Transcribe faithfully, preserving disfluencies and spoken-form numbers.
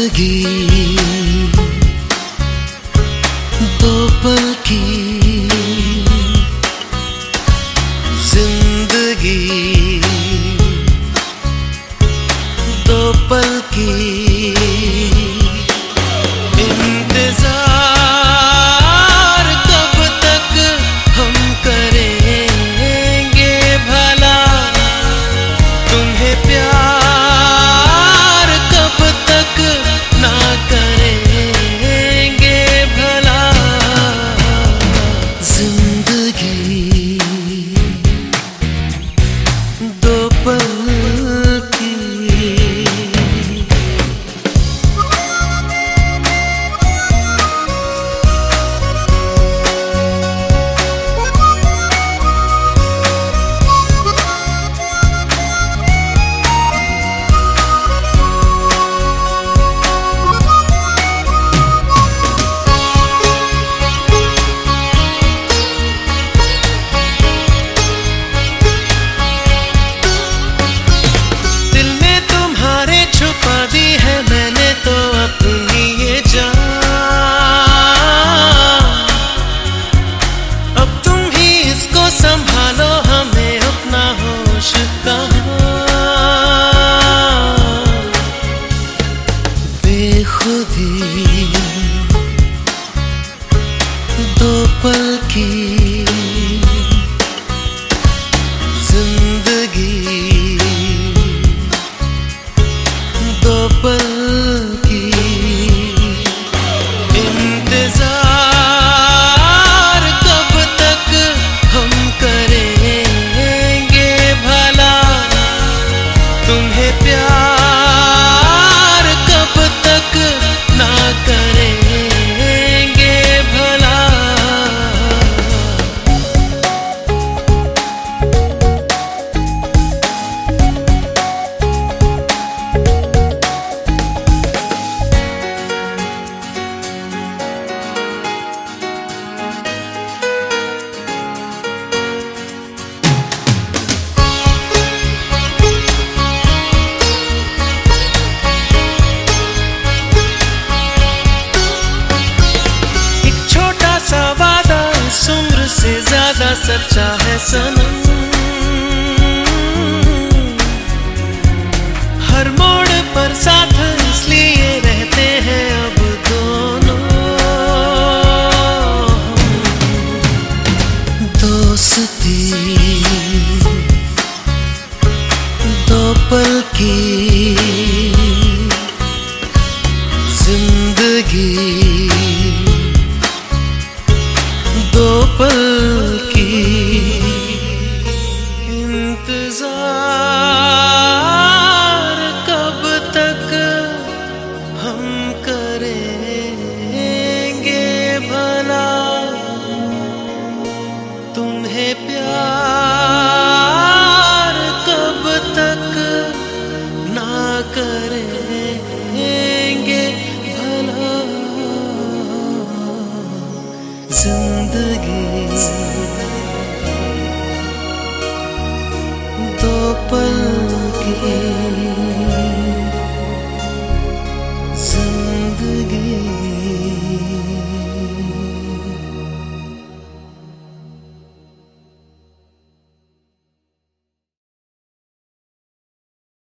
जिंदगी दो पल की जिंदगी दो पल की इंतजार कब तक हम करेंगे भला तुम्हें प्यार कब तक ना करेंगे भला जिंदगी दो पल संभालो हमें अपना होश कहाँ बेखुदी दो पल की जिंदगी दो पल की इंतजार कब तक हम करेंगे भला तुम्हें प्यार कब तक ना करेंगे भला से ज्यादा सच्चा है सनम हर मोड़ पर साथ इसलिए रहते हैं अब दोनों दोस्ती दो पल की जिंदगी दो पल की इंतजार कब तक हम करेंगे भला तुम्हें प्यार कब तक ना करेंगे भला जिंदगी दो पल की